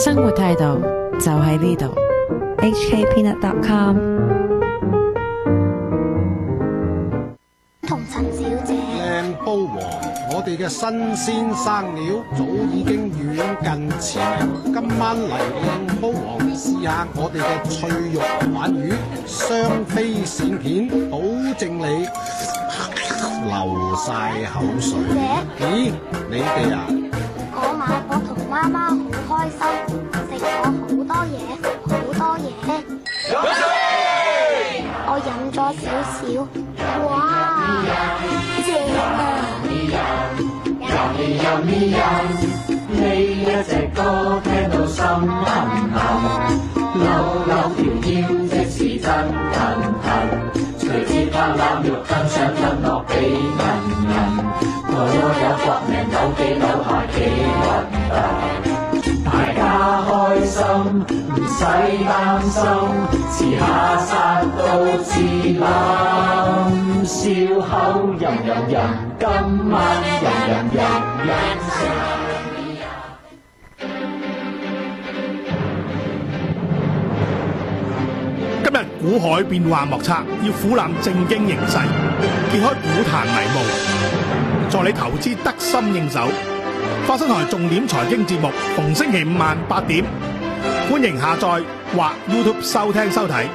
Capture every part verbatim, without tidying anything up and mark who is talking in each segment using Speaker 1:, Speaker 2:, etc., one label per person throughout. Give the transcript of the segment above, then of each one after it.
Speaker 1: 生活態度就喺呢度。
Speaker 2: H K peanut dot com。
Speaker 3: 同陳小姐，
Speaker 4: 靚煲王，我哋嘅新鮮生料早已經遠近馳名。今晚嚟靚煲王試下我哋嘅脆肉鯇魚，雙飛鱔片，保證你流晒口水。咦，你哋啊？
Speaker 3: 我買我同媽媽好開心，食咗好多嘢，好多嘢。我飲咗少少，哇，正啊！
Speaker 5: 呢一隻歌聽到心痕痕，扭扭條腰即是真痕痕，隨節拍攬肉更想吞落俾人人，我有搏命扭幾扭下幾核突，大家開心唔使擔心，遲下殺到自冧，笑口吟吟吟，今晚吟吟吟吟。
Speaker 6: 今日股海變幻莫測，要俯瞰正經形勢，揭開股壇迷霧，助你投資得心應手。發生台重點財經節目，逢星期五晚八點，歡迎下載或 YouTube 收聽收睇。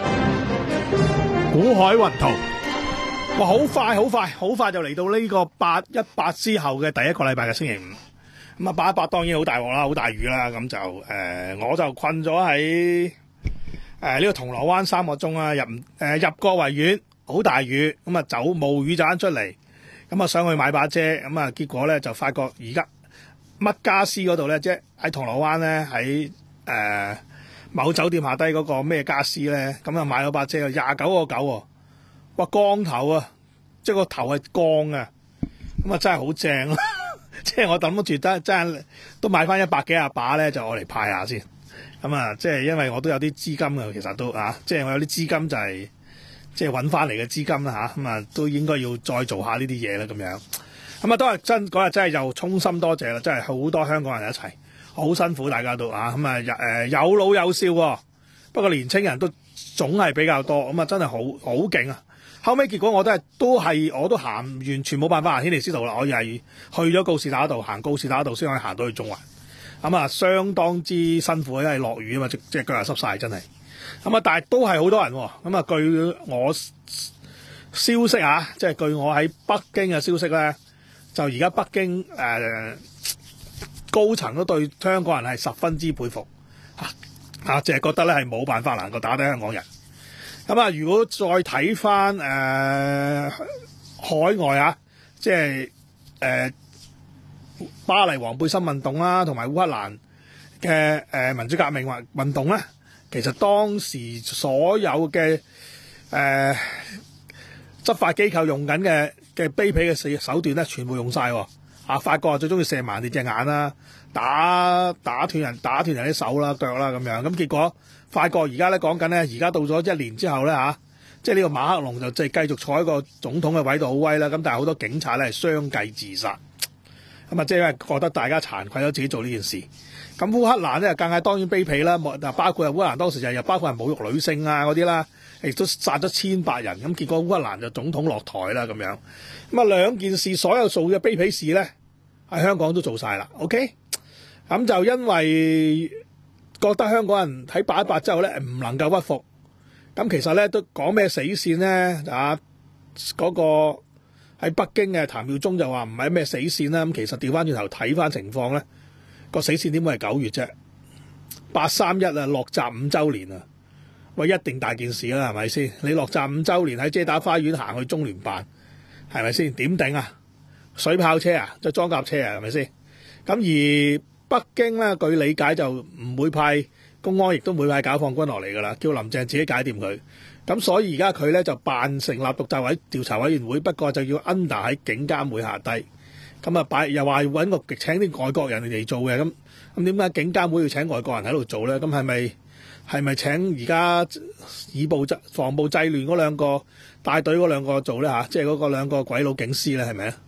Speaker 6: 股海雲圖，哇！好快好快好快就嚟到呢個八一八之後嘅第一個禮拜嘅星期五。咁啊，八一八當然好大鑊啦，好大雨啦，咁就誒、呃，我就困咗喺。誒、呃，呢、這個銅鑼灣三個鐘啊，入誒、呃、入過維園，好大雨，咁啊走冒雨盞出嚟，咁啊上去買把遮，咁啊結果咧就發覺而家乜家私嗰度咧，即係喺銅鑼灣咧，喺誒、呃、某酒店下低嗰個咩家私咧，咁啊買咗把遮，廿九個九喎，哇光頭啊，即係個頭係光啊，咁啊真係好正咯，即係我諗住得真係都買翻一百幾廿把咧，就我嚟派下先。咁啊，即係因為我都有啲資金啊，其實都啊，即係我有啲資金就係、是、即係揾翻嚟嘅資金啦嚇，咁啊都應該要再做下呢啲嘢啦咁樣。咁啊都係真嗰日真係又衷心多謝啦，真係好多香港人一齊，好辛苦大家都啊，咁啊誒有老有少喎，不過年青人都總係比較多，咁啊真係好好勁啊！後尾結果我都係都係我都行完全冇辦法行軒尼詩道啦，我又係去咗告士打道行告士打道先可以行到去中環。咁啊，相當之辛苦，因為落雨啊嘛，即即腳又濕晒，真係。咁啊，但係都係好多人喎。咁啊，據我消息啊，即係據我喺北京嘅消息咧，就而家北京誒、呃、高層都對香港人係十分之佩服嚇嚇，淨係覺得咧係冇辦法能夠打低香港人。咁啊，如果再睇翻誒海外啊，即係誒。呃巴黎黃背心運動啦，同埋烏克蘭嘅誒民主革命運運動咧，其實當時所有嘅誒、呃、執法機構用緊嘅嘅卑鄙嘅手段咧，全部用晒喎。啊，法國最中意射盲你隻眼啦，打打斷人打斷人啲手啦腳啦咁樣。咁結果法國而家咧講緊咧，而家到咗一年之後咧嚇、啊，即係呢個馬克龍就即係繼續坐喺個總統嘅位度好威啦。咁但係好多警察咧係相繼自殺。咁啊，即係覺得大家慚愧咗自己做呢件事。咁烏克蘭咧更係當然卑鄙啦，嗱包括烏克蘭當時就又包括係侮辱女性啊嗰啲啦，亦都殺咗千百人。咁結果烏克蘭就總統落台啦咁樣。咁啊兩件事所有做嘅卑鄙事咧，喺香港都做晒啦。OK，咁就因為覺得香港人喺八一八之後咧唔能夠屈服，咁其實咧都講咩死線咧啊嗰、那個。喺北京嘅譚耀宗就話唔係咩死線啦，咁其實調翻轉頭睇翻情況咧，個死線點會係九月啫？八三一啊，落閘五週年啊，喂一定大件事啦，係咪先？你落閘五週年喺遮打花園行去中聯辦，係咪先？點頂啊？水炮車啊，就裝甲車啊，係咪先？咁而北京咧，據理解就唔會派公安，亦都唔會派解放軍落嚟噶啦，叫林鄭自己解掂佢。咁所以而家佢咧就扮成立獨立委調查委員會，不過就要 under 喺警監會下低。咁啊擺又話揾個請啲外國人嚟做嘅，咁咁點解警監會要請外國人喺度做咧？咁係咪係咪請而家以暴制防暴制亂嗰兩個帶隊嗰兩個做咧嚇？即係嗰個兩個鬼佬警司咧係咪啊？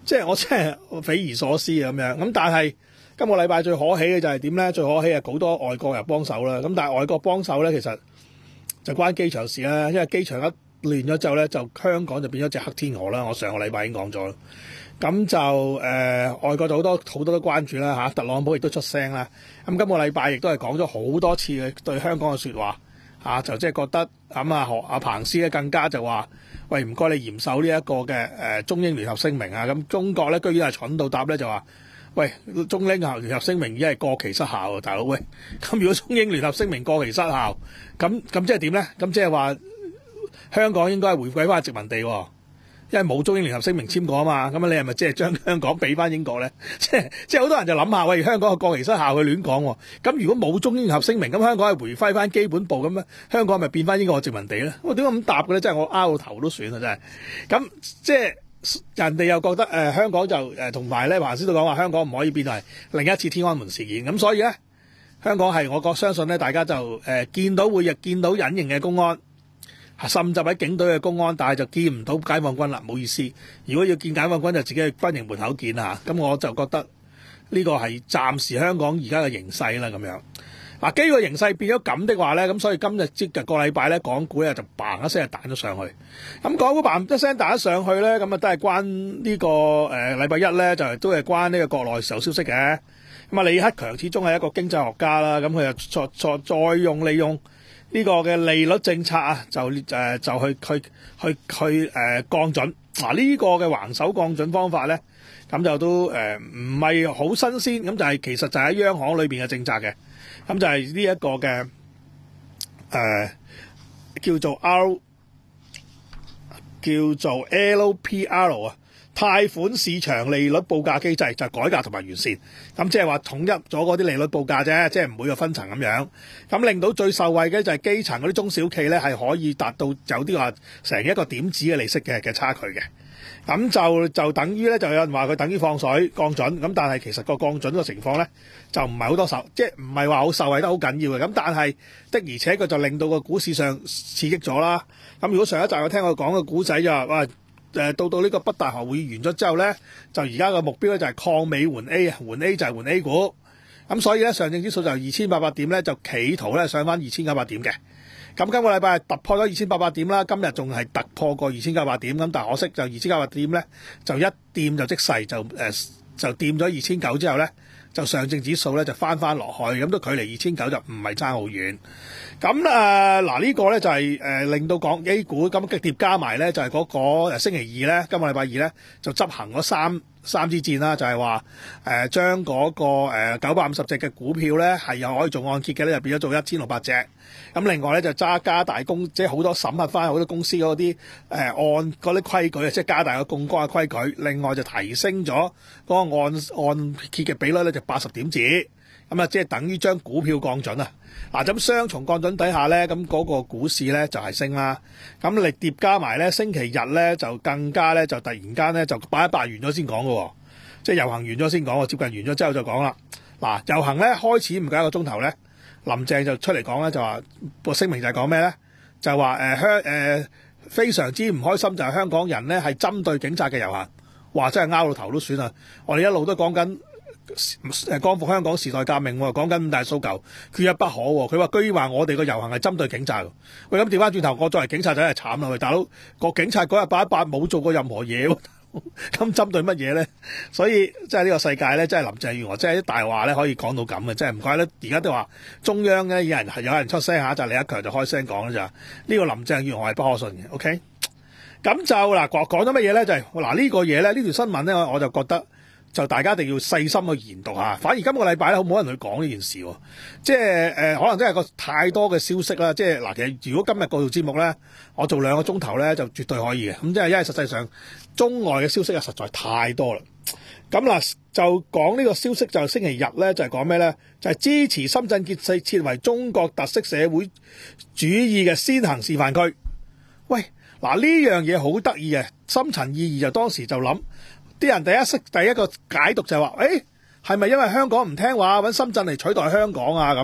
Speaker 6: 即係我真係匪夷所思咁樣。咁但係今個禮拜最可喜嘅就係點咧？最可喜係好多外國人幫手啦。咁但係外國幫手咧，其實就關機場事啦。因為機場一亂咗之後咧，就香港就變咗隻黑天鵝啦。我上個禮拜已經講咗啦。咁就誒、呃、外國就好多好多都關注啦嚇，特朗普亦都出聲啦。咁今個禮拜亦都係講咗好多次嘅對香港嘅説話嚇，就即係覺得咁啊，何阿彭斯咧更加就話：喂，唔該你嚴守呢一個嘅誒中英聯合聲明啊！咁中國咧居然係蠢到答咧就話：喂，中英聯合聲明已經係過期失效啊，大佬喂！咁如果中英聯合聲明過期失效，咁咁即係點咧？咁即係話香港應該係回歸翻殖民地喎。因為冇中英聯合聲明簽過啊嘛，咁你係咪即係將香港俾翻英國咧？即係即係好多人就諗下，喂，香港嘅過期失效，佢亂講喎。咁如果冇中英聯合聲明，咁香港係回歸翻基本步咁咧，香港係咪變翻英國殖民地咧？我點解咁答嘅咧？真係我拗到頭都算啦，真係。咁即係人哋又覺得誒、呃、香港就誒同埋咧，華師都講話香港唔可以變係另一次天安門事件。咁所以咧，香港係我覺相信咧，大家就誒、呃、見到會亦見到隱形嘅公安。甚至喺警隊嘅公安，但係就見唔到解放軍啦，唔好意思。如果要見解放軍，就自己去軍營門口見啦。咁我就覺得呢個係暫時香港而家嘅形勢啦，咁樣嗱。基於個形勢變咗咁的話咧，咁所以今日即日個禮拜咧，港股咧就嘭一聲就彈咗上去。咁港股嘭一聲彈咗上去咧，咁啊都係關呢、這個誒禮拜一咧，就都係關呢個國內時候消息嘅。咁啊，李克強始終係一個經濟學家啦，咁佢就再再再用利用。呢個嘅利率政策啊，就誒、呃、就去去去去誒、呃、降準嗱，呢、啊這個嘅橫手降準方法咧，咁就都誒唔係好新鮮，咁就係其實就喺央行裏邊嘅政策嘅，咁就係呢一個嘅誒、呃、叫做 R 叫做 L P R 啊。貸款市場利率報價機制就改革同埋完善，咁即係話統一咗嗰啲利率報價啫，即係唔會有分層咁樣，咁令到最受惠嘅就係基層嗰啲中小企咧，係可以達到有啲話成一個點子嘅利息嘅嘅差距嘅，咁就就等於咧就有人話佢等於放水降準，咁但係其實個降準嘅情況咧就唔係好多受，即係唔係話好受惠得好緊要嘅，咁但係的而且確就令到個股市上刺激咗啦。咁如果上一集我聽我講個股仔就話哇。誒到到呢個北大學會議完咗之後咧，就而家個目標咧就係抗美援 A 啊，援 A 就係援 A 股，咁所以咧上證指數就二千八百點咧，就企圖咧上翻二千九百點嘅。咁今個禮拜突破咗二千八百點啦，今日仲係突破過二千九百點，咁但係可惜就二千九百點咧就一掂就即逝就誒、呃、就掂咗二千九之後咧，就上證指數咧就翻翻落去，咁都距離二千九就唔係差好遠。咁誒嗱呢個咧就係、是、誒、呃、令到港 A 股咁嘅疊加埋咧，就係、是、嗰個星期二咧，今個禮拜二咧就執行咗三三支箭啦，就係話誒將嗰個誒九百五十隻嘅股票咧係又可以做按揭嘅咧，就變咗做一千六百隻。咁另外咧就揸加大公，即係好多審核翻好多公司嗰啲誒按嗰啲規矩啊，即係加大個槓桿嘅規矩。另外就提升咗嗰個按按揭嘅比率咧，就八十點子。咁啊，即係等於將股票降準啊！嗱，咁雙重降準底下咧，咁嗰個股市咧就係升啦。咁你疊加埋咧，星期日咧就更加咧就突然間咧就八一八完咗先講嘅，即係遊行完咗先講，接近完咗之後就講啦。嗱，遊行咧開始唔夠一個鐘頭咧，林鄭就出嚟講咧，就話個聲明就係講咩咧？就係話誒香誒非常之唔開心，就係香港人咧係針對警察嘅遊行，話真係拗到頭都算啦。我哋一路都講緊。誒光復香港時代革命喎，講緊五大訴求缺一不可喎。佢話居然話我哋個遊行係針對警察。喂，咁調翻轉頭，我作為警察仔係慘啦。喂，大佬個警察嗰日八一八冇做過任何嘢，咁針對乜嘢咧？所以即係呢個世界咧，真係林鄭月娥真係啲大話咧可以講到咁嘅，真係唔怪得而家都話中央咧有人係有人出聲下，就李克強就開聲講啦咋。呢個林鄭月娥係不可信嘅。OK，咁就嗱講講咗乜嘢咧？就係嗱呢個嘢咧，呢條新聞咧，我就覺得。就大家一定要細心去研讀下，反而今個禮拜咧，好冇人去講呢件事喎。即係誒、呃，可能真係個太多嘅消息啦。即係嗱，其實如果今日嗰套節目咧，我做兩個鐘頭咧，就絕對可以嘅。咁即係因為實際上中外嘅消息啊，實在太多啦。咁嗱，就講呢個消息就星期日咧，就係講咩咧？就係、是、支持深圳結設設為中國特色社會主義嘅先行示範區。喂，嗱呢樣嘢好得意嘅，深層意義就當時就諗。啲人第一識第一個解讀就係話，誒係咪因為香港唔聽話揾深圳嚟取代香港啊？咁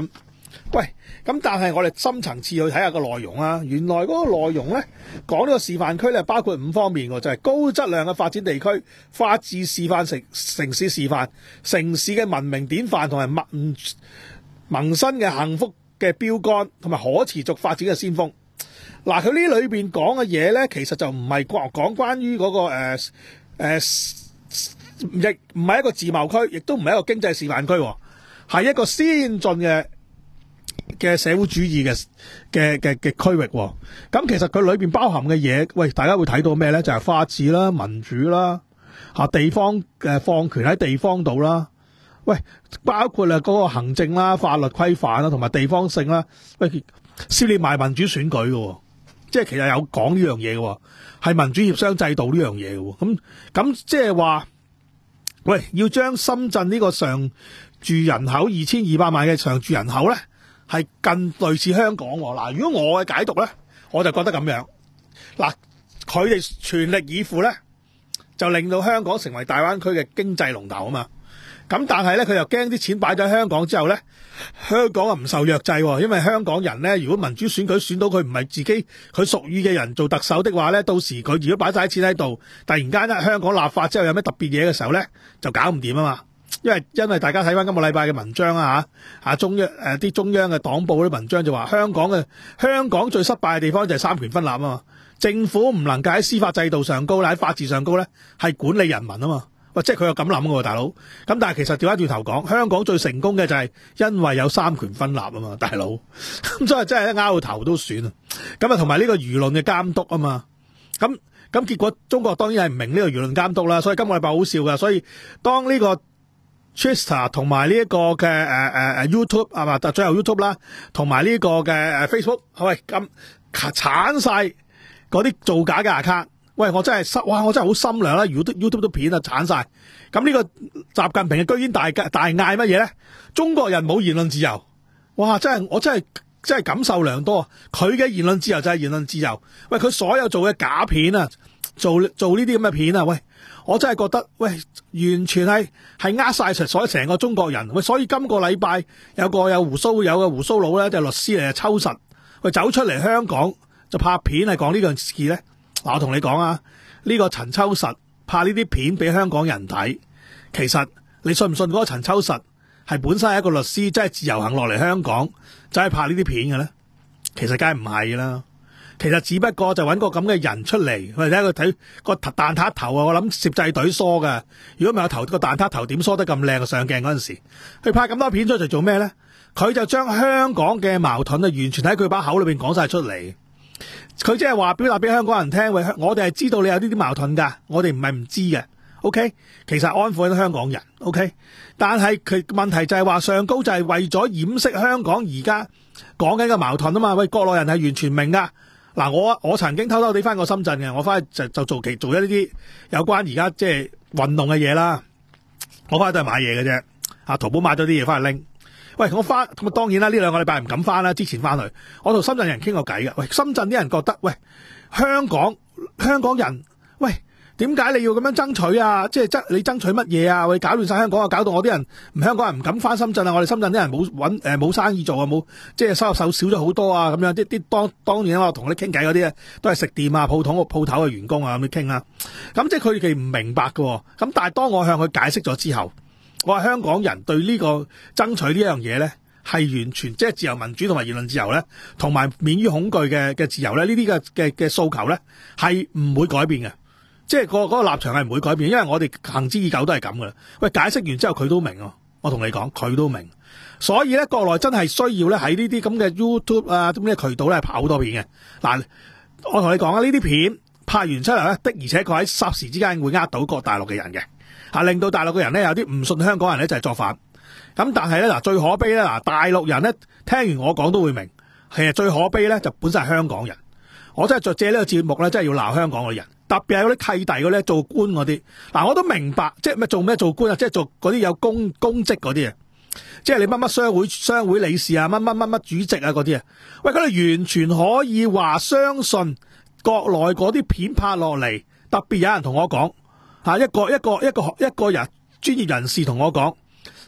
Speaker 6: 喂，咁但係我哋深層次去睇下個內容啊。原來嗰個內容咧講呢個示範區咧包括五方面喎，就係、是、高質量嘅發展地區、法治示範城、城市示範、城市嘅文明典範同埋民民生嘅幸福嘅標杆，同埋可持續發展嘅先鋒。嗱，佢呢裏邊講嘅嘢咧，其實就唔係講講關於嗰、那個誒誒，亦唔係一個自貿區，亦都唔係一個經濟示範區，係一個先進嘅嘅社會主義嘅嘅嘅嘅區域。咁其實佢裏邊包含嘅嘢，喂，大家會睇到咩咧？就係、是、法治啦、民主啦、吓地方嘅放權喺地方度啦。喂，包括啊嗰個行政啦、法律規範啦，同埋地方性啦。喂，涉獵埋民主選舉嘅，即係其實有講呢樣嘢嘅，係民主協商制度呢樣嘢嘅。咁咁即係話，喂，要將深圳呢個常住人口二千二百萬嘅常住人口咧，係近類似香港。嗱，如果我嘅解讀咧，我就覺得咁樣。嗱，佢哋全力以赴咧，就令到香港成為大灣區嘅經濟龍頭啊嘛。咁但係咧，佢又驚啲錢擺咗喺香港之後咧，香港啊唔受約制，因為香港人咧，如果民主選舉選到佢唔係自己佢屬意嘅人做特首的話咧，到時佢如果擺晒啲錢喺度，突然間咧香港立法之後有咩特別嘢嘅時候咧，就搞唔掂啊嘛。因為因為大家睇翻今個禮拜嘅文章啊嚇，啊中央誒啲中央嘅黨報嗰啲文章就話香港嘅香港最失敗嘅地方就係三權分立啊嘛，政府唔能夠喺司法制度上高，喺法治上高咧，係管理人民啊嘛。喂，即係佢有咁諗嘅喎，大佬。咁但係其實調翻轉頭講，香港最成功嘅就係因為有三權分立啊嘛，大佬。咁所以真係一拗頭都算啊。咁啊，同埋呢個輿論嘅監督啊嘛。咁咁結果中國當然係唔明呢個輿論監督啦。所以今個禮拜好笑㗎。所以當呢個 Twitter 同埋呢一個嘅誒誒誒 YouTube 係嘛，最後 YouTube 啦，同埋呢個嘅誒 Facebook，喂咁鏟晒嗰啲造假嘅 account。喂，我真係心，哇！我真係好心涼啦。如果 YouTube 都片啊，鏟晒。咁呢個習近平嘅居然大大嗌乜嘢咧？中國人冇言論自由。哇！真係我真係真係感受良多。佢嘅言論自由就係言論自由。喂，佢所有做嘅假片啊，做做呢啲咁嘅片啊，喂，我真係覺得，喂，完全係係呃晒所有成個中國人。喂，所以今個禮拜有個有鬍鬚有個鬍鬚佬咧，就係律師嚟，抽實，喂，走出嚟香港就拍片係講呢樣事咧。嗱，我同你講啊，呢個陳秋實拍呢啲片俾香港人睇，其實你信唔信嗰個陳秋實係本身係一個律師，真係自由行落嚟香港，就係拍呢啲片嘅咧？其實梗係唔係啦，其實只不過就揾個咁嘅人出嚟，我哋睇佢睇個蛋撻頭啊！我諗攝製隊梳㗎，如果唔係個頭個蛋撻頭點梳得咁靚？上鏡嗰陣時，佢拍咁多片出嚟做咩咧？佢就將香港嘅矛盾啊，完全喺佢把口裏邊講晒出嚟。佢即係話表達俾香港人聽，喂，我哋係知道你有呢啲矛盾噶，我哋唔係唔知嘅 ，OK？其實安撫緊香港人 ，OK？但係佢問題就係話上高就係為咗掩飾香港而家講緊嘅矛盾啊嘛，喂，國內人係完全明噶。嗱，我我曾經偷偷地翻過深圳嘅，我翻去就就做其做一啲有關而家即係運動嘅嘢啦，我翻去都係買嘢嘅啫，啊，淘寶買咗啲嘢翻去拎。喂，我翻咁啊，當然啦，呢兩個禮拜唔敢翻啦。之前翻去，我同深圳人傾過偈嘅。喂，深圳啲人覺得，喂，香港香港人，喂，點解你要咁樣爭取啊？即係爭你爭取乜嘢啊？喂，搞亂晒香港啊，搞到我啲人唔香港人唔敢翻深圳啊！我哋深圳啲人冇搵誒冇生意做啊，冇即係收入手少咗好多啊！咁樣啲啲當當然我同你傾偈嗰啲啊，都係食店啊、鋪頭個鋪頭嘅員工啊咁樣傾啊。咁即係佢哋唔明白嘅。咁但係當我向佢解釋咗之後，我話香港人對呢個爭取呢樣嘢咧，係完全即係自由民主同埋言論自由咧，同埋免於恐懼嘅嘅自由咧，呢啲嘅嘅嘅訴求咧係唔會改變嘅，即係個嗰個立場係唔會改變，因為我哋行之已久都係咁噶啦。喂，解釋完之後佢都明喎，我同你講佢都明，所以咧國內真係需要咧喺呢啲咁嘅 YouTube 啊咁嘅渠道咧拍好多片嘅。嗱，我同你講啊，呢啲片拍完出嚟咧的而且確喺霎時之間會呃到個大陸嘅人嘅。吓，令到大陸嘅人咧有啲唔信香港人咧就係作反，咁但係咧嗱最可悲咧嗱大陸人咧聽完我講都會明，其實最可悲咧就本身係香港人，我真係就借呢個節目咧真係要鬧香港嘅人，特別係嗰啲契弟嗰啲做官嗰啲，嗱我都明白即係咩做咩做官啊，即係做嗰啲有公公職嗰啲啊，即係你乜乜商會商會理事啊，乜乜乜乜主席啊嗰啲啊，喂佢哋完全可以話相信國內嗰啲片拍落嚟，特別有人同我講。吓一個一個一個一個人專業人士同我講，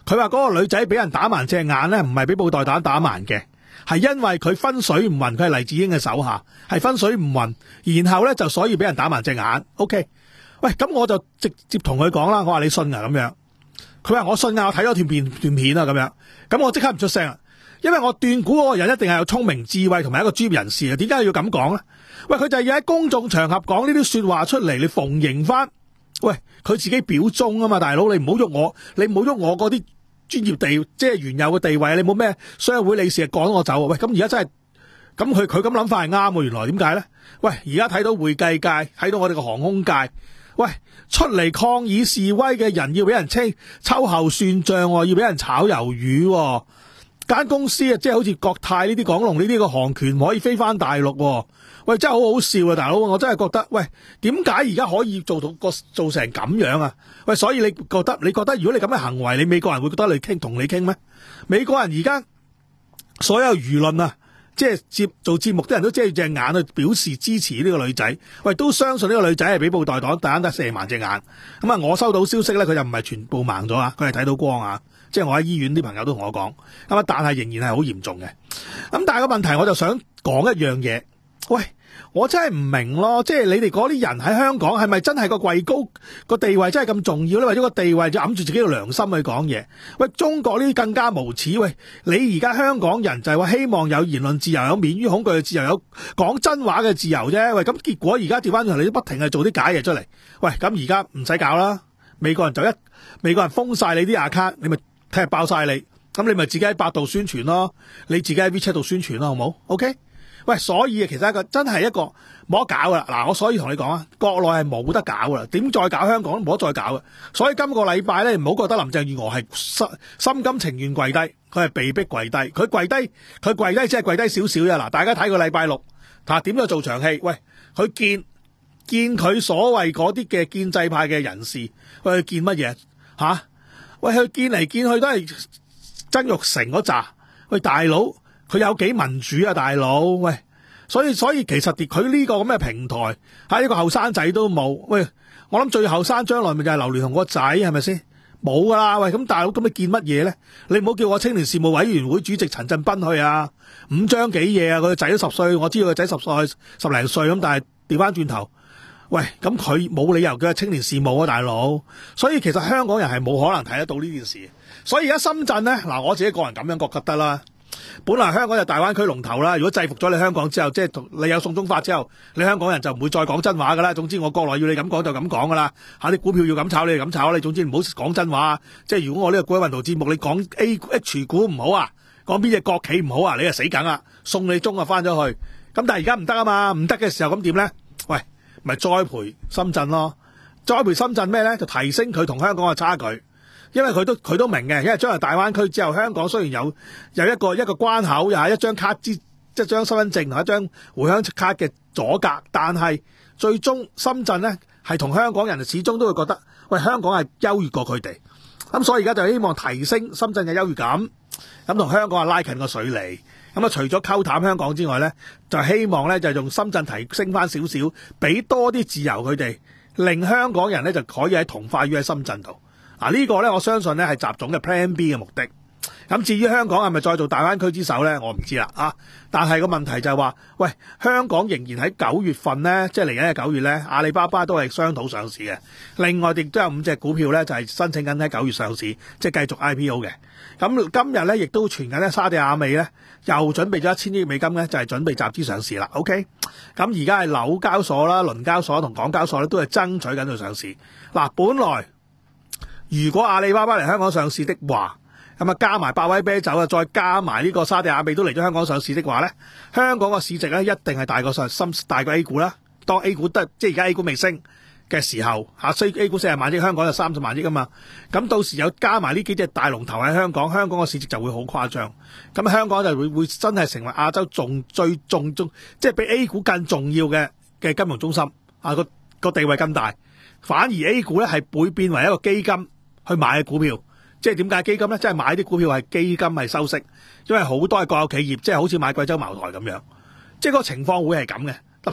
Speaker 6: 佢話嗰個女仔俾人打盲隻眼咧，唔係俾布袋彈打盲嘅，係因為佢分水唔勻，佢係黎智英嘅手下，係分水唔勻，然後咧就所以俾人打盲隻眼。OK， 喂，咁我就直接同佢講啦，我話你信啊咁樣，佢話我信啊，我睇咗段片段片啊咁樣，咁我即刻唔出聲啦，因為我斷估嗰個人一定係有聰明智慧同埋一個專業人士啊，點解要咁講咧？喂，佢就係要喺公眾場合講呢啲說話出嚟，你逢迎翻。喂，佢自己表忠啊嘛，大佬，你唔好喐我，你唔好喐我嗰啲專業地，即係原有嘅地位，你冇咩商會理事趕我走啊？喂，咁而家真係，咁佢佢咁諗法係啱喎，原來點解咧？喂，而家睇到會計界，睇到我哋個航空界，喂，出嚟抗議示威嘅人要俾人清秋後算賬，要俾人炒魷魚，間公司啊，即係好似國泰呢啲港龍呢啲個航權唔可以飛翻大陸。喂，真係好好笑啊，大佬！我真係覺得，喂，點解而家可以做到個做成咁樣啊？喂，所以你覺得，你覺得如果你咁嘅行為，你美國人會覺得你傾同你傾咩？美國人而家所有輿論啊，即係接做節目啲人都遮住隻眼去表示支持呢個女仔，喂，都相信呢個女仔係俾布袋黨打得射盲隻眼。咁啊，我收到消息咧，佢就唔係全部盲咗啊，佢係睇到光啊。即係我喺醫院啲朋友都同我講，咁啊，但係仍然係好嚴重嘅。咁但係個問題，我就想講一樣嘢。喂，我真係唔明咯，即係你哋嗰啲人喺香港係咪真係個位高個地位真係咁重要咧？為咗個地位就揞住自己嘅良心去講嘢。喂，中國呢啲更加無恥。喂，你而家香港人就係話希望有言論自由，有免於恐懼嘅自由，有講真話嘅自由啫。喂，咁結果而家調翻轉頭，你都不停係做啲假嘢出嚟。喂，咁而家唔使搞啦，美國人就一美國人封晒你啲 account， 你咪踢爆晒你，咁你咪自己喺百度宣傳咯，你自己喺 WeChat 度宣傳咯，好冇 ？OK？喂，所以其實一個真係一個冇得搞噶啦。嗱，我所以同你講啊，國內係冇得搞噶啦，點再搞香港都冇得再搞嘅。所以今個禮拜咧，唔好覺得林鄭月娥係心心甘情願跪低，佢係被逼跪低。佢跪低，佢跪低只係跪低少少啫。嗱，大家睇個禮拜六，睇下點樣做場戲。喂，佢見見佢所謂嗰啲嘅建制派嘅人士，喂，佢見乜嘢吓？喂，佢見嚟見去都係曾鈺成嗰扎。喂，大佬。佢有幾民主啊，大佬？喂，所以所以其實佢呢個咁嘅平台，喺呢個後生仔都冇。喂，我諗最後生將來咪就係劉鑾雄個仔，係咪先？冇噶啦。喂，咁大佬咁你見乜嘢咧？你唔好叫我青年事務委員會主席陳振彬去啊，五張幾嘢啊？佢個仔都十歲，我知道個仔十歲十零歲咁，但係調翻轉頭，喂，咁佢冇理由叫青年事務啊，大佬。所以其實香港人係冇可能睇得到呢件事。所以而家深圳咧，嗱，我自己個人咁樣覺得啦。本來香港就大灣區龍頭啦，如果制服咗你香港之後，即係你有送中法之後，你香港人就唔會再講真話噶啦。總之我國內要你咁講就咁講噶啦，吓啲股票要咁炒你就咁炒，你總之唔好講真話。即係如果我呢個股海運動節目你講 A H 股唔好啊，講邊隻國企唔好啊，你就死梗啦，送你中啊翻咗去。咁但係而家唔得啊嘛，唔得嘅時候咁點咧？喂，咪栽培深圳咯，栽培深圳咩咧？就提升佢同香港嘅差距。因為佢都佢都明嘅，因為將來大灣區之後，香港雖然有有一個一個關口，又係一張卡之一張身份證同一張回鄉卡嘅阻隔，但係最終深圳咧係同香港人始終都會覺得，喂，香港係優越過佢哋，咁所以而家就希望提升深圳嘅優越感，咁同香港啊拉近個水離，咁啊除咗溝淡香港之外咧，就希望咧就用深圳提升翻少少，俾多啲自由佢哋，令香港人咧就可以喺同化於喺深圳度。嗱、這個、呢個咧，我相信咧係習總嘅 Plan B 嘅目的。咁至於香港係咪再做大灣區之首咧，我唔知啦啊！但係個問題就係話，喂，香港仍然喺九月份咧，即係嚟緊嘅九月咧，阿里巴巴都係商討上市嘅。另外亦都有五隻股票咧，就係申請緊喺九月上市，即係繼續 I P O 嘅。咁今日咧亦都傳緊咧，沙地亞美咧又準備咗一千億美金咧，就係準備集資上市啦。OK，咁而家係紐交所啦、倫交所同港交所咧都係爭取緊佢上市。嗱，本來如果阿里巴巴嚟香港上市的話，咁啊加埋百威啤酒啊，再加埋呢個沙地亞美都嚟咗香港上市的話咧，香港個市值咧一定係大過上深大過 A 股啦。當 A 股得即係而家 A 股未升嘅時候，吓所以 A 股四十萬億，香港就三十萬億啊嘛。咁到時有加埋呢幾隻大龍頭喺香港，香港個市值就會好誇張。咁香港就會會真係成為亞洲重最重中，即係比 A 股更重要嘅嘅金融中心啊，個個地位更大。反而 A 股咧係會變為一個基金去買嘅股票，即係點解基金咧？即係買啲股票係基金係收息，因為好多係國有企業，即係好似買貴州茅台咁樣，即係個情況會係咁嘅。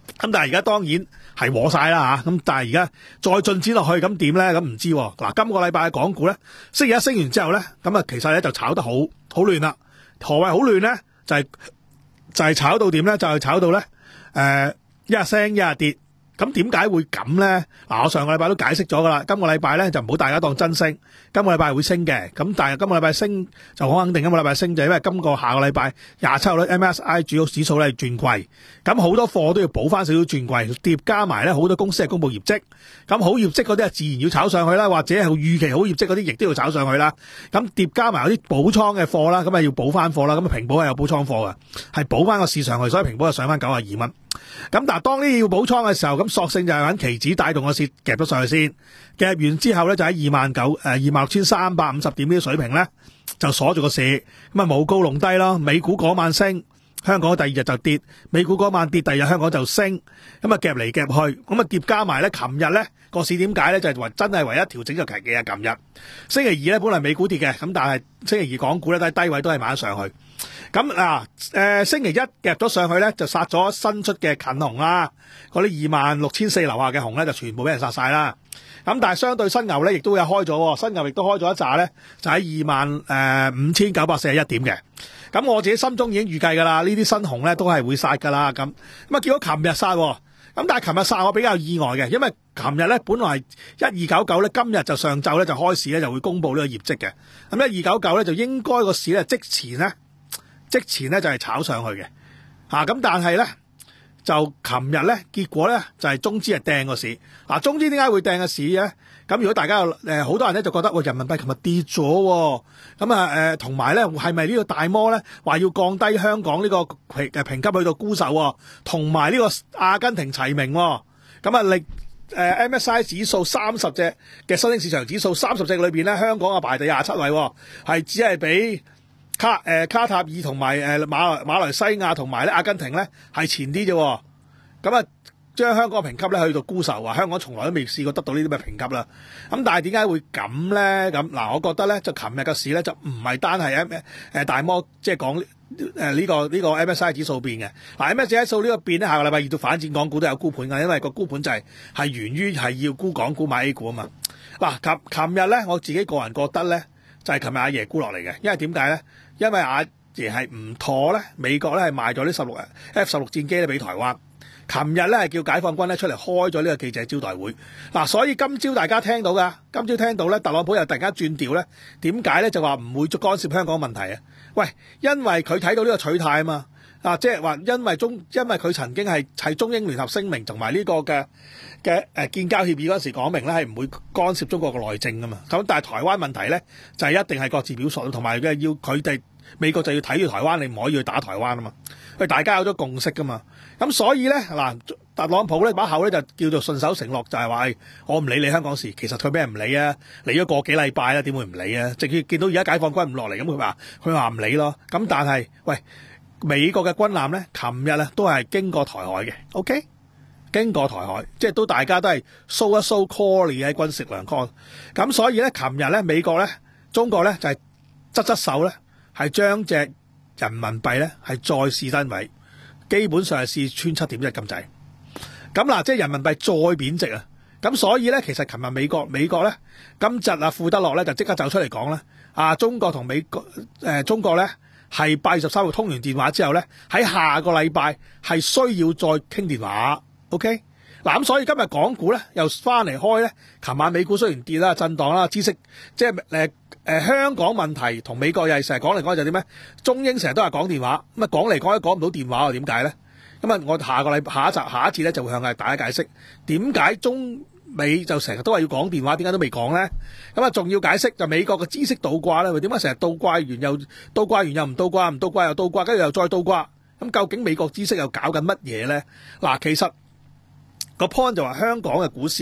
Speaker 6: 咁但係而家當然係和晒啦嚇，咁但係而家再進展落去咁點咧？咁唔知喎。嗱，今個禮拜嘅港股咧，星期一升完之後咧，咁啊其實咧就炒得好好亂啦。何謂好亂咧？就係、是、就係、是、炒到點咧？就係、是、炒到咧誒一日升一日跌。咁點解會咁咧？嗱，我上個禮拜都解釋咗噶啦。今個禮拜咧就唔好大家當真升，今個禮拜會升嘅。咁但係今個禮拜升就好肯定，今個禮拜升就因為今個下個禮拜廿七號咧 M S I 主要指數咧轉季，咁好多貨都要補翻少少轉季，疊加埋咧好多公司係公佈業績，咁好業績嗰啲係自然要炒上去啦，或者係預期好業績嗰啲亦都要炒上去啦。咁疊加埋有啲補倉嘅貨啦，咁啊要補翻貨啦。咁啊平保係有補倉貨嘅，係補翻個市上去，所以平保就上翻九十二蚊。咁但係當呢啲要補倉嘅時候，咁索性就係揾期指帶動個市夾咗上去先，夾完之後咧就喺二萬九誒二萬六千三百五十點呢啲水平咧就鎖住個市，咁啊冇高隆低咯。美股嗰晚升，香港第二日就跌；美股嗰晚跌，第二日香港就升。咁啊夾嚟夾去，咁啊疊加埋咧，琴日咧個市點解咧就係、是、話真係唯一調整就係嘅啊！琴日星期二咧本來美股跌嘅，咁但係星期二港股咧都係低位都係買咗上去。咁嗱，誒星期一夾咗上去咧，就殺咗新出嘅近紅啦，嗰啲二萬六千四樓下嘅紅咧，就全部俾人殺晒啦。咁但係相對新牛咧，亦都有開咗，新牛亦都開咗一紮咧，就喺二萬誒五千九百四十一點嘅。咁我自己心中已經預計㗎啦，呢啲新紅咧都係會殺㗎啦。咁咁啊，結果琴日殺，咁但係琴日殺我比較意外嘅，因為琴日咧本來一二九九咧，今日就上晝咧就開市咧就會公佈呢個業績嘅。咁一二九九咧就應該個市咧即前咧。即前咧就係炒上去嘅，嚇咁但係咧就琴日咧結果咧就係中資係掟個市，嗱中資點解會掟個市咧？咁如果大家有誒好多人咧就覺得喂人民幣琴日跌咗喎，咁啊誒同埋咧係咪呢個大摩咧話要降低香港呢個評誒評級去到沽售喎，同埋呢個阿根廷齊名喎，咁啊力誒 M S I 指數三十隻嘅新興市場指數三十隻裏邊咧，香港啊排第廿七位喎，係只係比卡誒、呃、卡塔爾同埋誒馬馬來西亞同埋咧阿根廷咧係前啲啫，咁啊將香港嘅評級咧去到沽售啊！香港從來都未試過得到呢啲咩評級啦。咁但係點解會咁咧？咁嗱，我覺得咧就琴日嘅市咧就唔係單係 M 誒大摩即係講誒呢個呢、這個 M S I 指數變嘅。嗱 M S I 指數呢個變咧，下個禮拜二到反戰港股都有沽盤㗎，因為個沽盤就係、是、係源於係要沽港股買 A 股啊嘛。嗱琴琴日咧，我自己個人覺得咧就係琴日阿爺沽落嚟嘅，因為點解咧？因為阿爺係唔妥咧，美國咧係賣咗呢十六 F 十六戰機咧俾台灣。琴日咧係叫解放軍咧出嚟開咗呢個記者招待會，嗱、啊，所以今朝大家聽到噶，今朝聽到咧，特朗普又突然間轉調咧，點解咧就話唔會干涉香港問題啊？喂，因為佢睇到呢個取態啊嘛，啊，即係話因為中，因為佢曾經係喺中英聯合聲明同埋呢個嘅嘅誒建交協議嗰時講明咧係唔會干涉中國嘅內政噶嘛，咁但係台灣問題咧就係、是、一定係各自表述，同埋嘅要佢哋美國就要睇住台灣，你唔可以去打台灣啊嘛，因為大家有咗共識噶嘛。咁所以咧嗱，特朗普咧把口咧就叫做順手承諾，就係話我唔理你香港事，其實佢俾人唔理啊，理咗個幾禮拜啦，點會唔理啊？直接見到而家解放軍唔落嚟，咁佢話佢話唔理咯。咁但係喂，美國嘅軍艦咧，琴日咧都係經過台海嘅 ，OK， 經過台海，即係都大家都係 show 一 show call 你喺軍事糧倉。咁所以咧，琴日咧美國咧，中國咧就係側側手咧，係將隻人民幣咧係再試單位。基本上係試穿七點一咁滯，咁嗱，即係人民幣再貶值啊！咁所以咧，其實琴日美國美國咧，今日啊富德樂咧就即刻走出嚟講咧，啊中國同美國誒、呃、中國咧係八月十三號通完電話之後咧，喺下個禮拜係需要再傾電話 ，OK？ 嗱咁所以今日港股咧又翻嚟開咧，琴晚美股雖然跌啦、震盪啦、知識即係誒。誒、呃、香港問題同美國又係成日講嚟講去就點咩？中英成日都係講電話，咁啊講嚟講去講唔到電話喎，點解咧？咁啊，我下個禮拜下一集下一次咧就會向大家解釋點解中美就成日都係要講電話，點解都未講咧？咁啊，仲要解釋就美國嘅知識倒掛咧，點解成日倒掛完又倒掛完又唔倒掛，唔倒掛又倒掛，跟住又再倒掛？咁究竟美國知識又搞緊乜嘢咧？嗱，其實個 point 就話香港嘅股市咧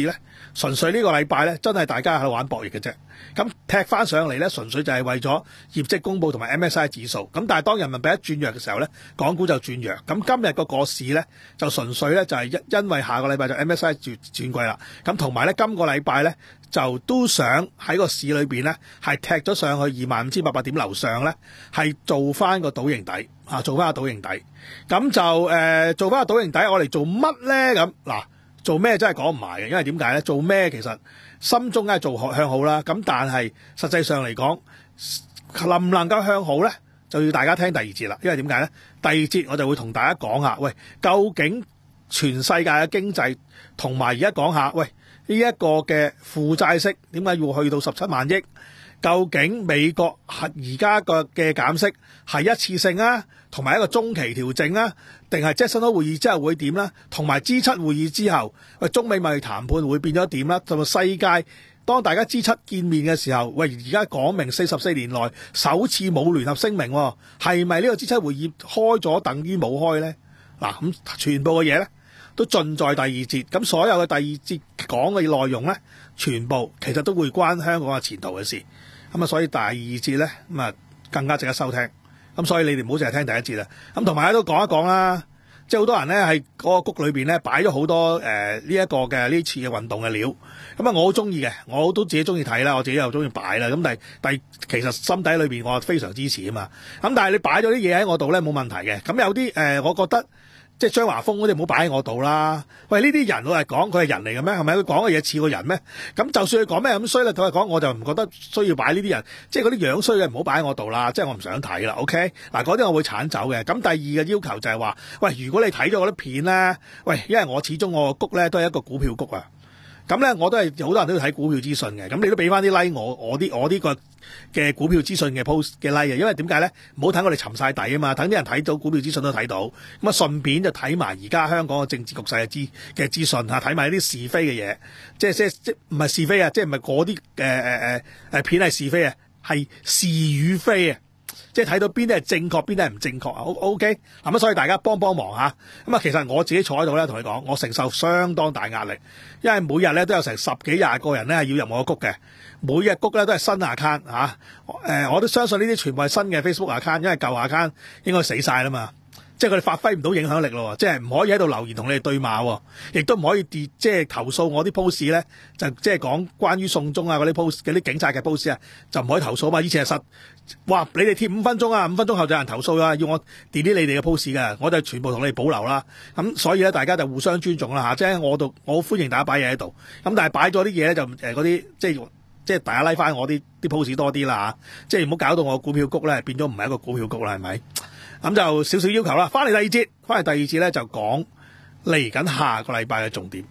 Speaker 6: 純粹呢個禮拜咧，真係大家喺度玩博弈嘅啫。咁踢翻上嚟咧，純粹就係為咗業績公佈同埋 M S C I 指數。咁但係當人民幣一轉弱嘅時候咧，港股就轉弱。咁今日個個市咧就純粹咧就係因因為下個禮拜就 M S C I 轉轉季啦。咁同埋咧今個禮拜咧就都想喺個市裏邊咧係踢咗上去二萬五千八百點樓上咧，係做翻個倒形底啊，做翻個倒形底。咁就誒、呃、做翻個倒形底，我哋做乜咧？咁嗱。做咩真係講唔埋嘅，因為點解咧？做咩其實心中梗係做向好啦，咁但係實際上嚟講，能唔能夠向好咧，就要大家聽第二節啦。因為點解咧？第二節我就會同大家講下，喂，究竟全世界嘅經濟同埋而家講下，喂，呢一個嘅負債息點解要去到十七萬億？究竟美國係而家個嘅減息係一次性啊，同埋一個中期調整啊，定係即係新開會議之後會點啦？同埋 G 七會議之後，喂，中美貿易談判會變咗點啦？同埋世界當大家 G 七見面嘅時候，喂，而家講明四十四年來首次冇聯合聲明，係咪呢個 G 七會議開咗等於冇開呢？嗱，咁全部嘅嘢呢都盡在第二節，咁所有嘅第二節講嘅內容呢，全部其實都會關香港嘅前途嘅事。咁啊，所以第二節咧，咁啊更加值得收聽。咁所以你哋唔好淨係聽第一節啦。咁同埋都講一講啦，即係好多人咧喺嗰個谷裏邊咧擺咗好多誒呢一個嘅呢次嘅運動嘅料。咁啊，我好中意嘅，我都自己中意睇啦，我自己又中意擺啦。咁但係但係其實心底裏邊我非常支持啊嘛。咁但係你擺咗啲嘢喺我度咧冇問題嘅。咁有啲誒、呃，我覺得。即係張華峰嗰啲唔好擺喺我度啦。喂，呢啲人我係講佢係人嚟嘅咩？係咪佢講嘅嘢似個人咩？咁就算佢講咩咁衰啦，同佢講我就唔覺得需要擺呢啲人。即係嗰啲樣衰嘅唔好擺喺我度啦。即係我唔想睇啦。OK，嗱嗰啲我會鏟走嘅。咁第二個要求就係話，喂，如果你睇咗嗰啲片咧，喂，因為我始終我個谷咧都係一個股票谷啊。咁咧我都係好多人都要睇股票資訊嘅。咁你都俾翻啲 like 我，我啲我呢個嘅股票資訊嘅 post 嘅 like 嘅，因為點解咧？唔好等我哋沉晒底啊嘛，等啲人睇到股票資訊都睇到，咁啊順便就睇埋而家香港嘅政治局勢嘅資嘅資訊嚇，睇埋啲是非嘅嘢，即係即係即唔係是非啊，即係唔係嗰啲誒誒誒誒片係是非啊，係是與非啊。即係睇到邊啲係正確，邊啲係唔正確啊 ？O K， 咁所以大家幫幫忙嚇。咁啊，其實我自己坐喺度咧，同你講，我承受相當大壓力，因為每日咧都有成十幾廿個人咧係要入我個谷嘅，每日谷咧都係新 account 嚇。誒，我都相信呢啲全部係新嘅 Facebook account，因為舊 account 應該死晒啦嘛。即係佢哋發揮唔到影響力咯，即係唔可以喺度留言同你哋對罵，亦都唔可以跌，即係投訴我啲 post 咧，就即係講關於送中啊嗰啲 post 嗰啲警察嘅 post 啊，就唔可以投訴嘛。以前係實，哇！你哋貼五分鐘啊，五分鐘後就有人投訴啊，要我 delete 你哋嘅 post 㗎，我就全部同你哋保留啦。咁所以咧，大家就互相尊重啦嚇，即係我度我好歡迎大家擺嘢喺度，咁但係擺咗啲嘢咧就誒嗰啲即係即係大家拉翻我啲啲 post 多啲啦嚇，即係唔好搞到我股票谷咧變咗唔係一個股票谷啦，係咪？咁就少少要求啦，翻嚟第二節，翻嚟第二節咧就講嚟緊下個禮拜嘅重點。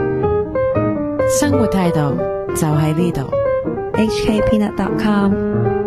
Speaker 1: 生活態度就喺呢度。
Speaker 2: H K Peanut dot com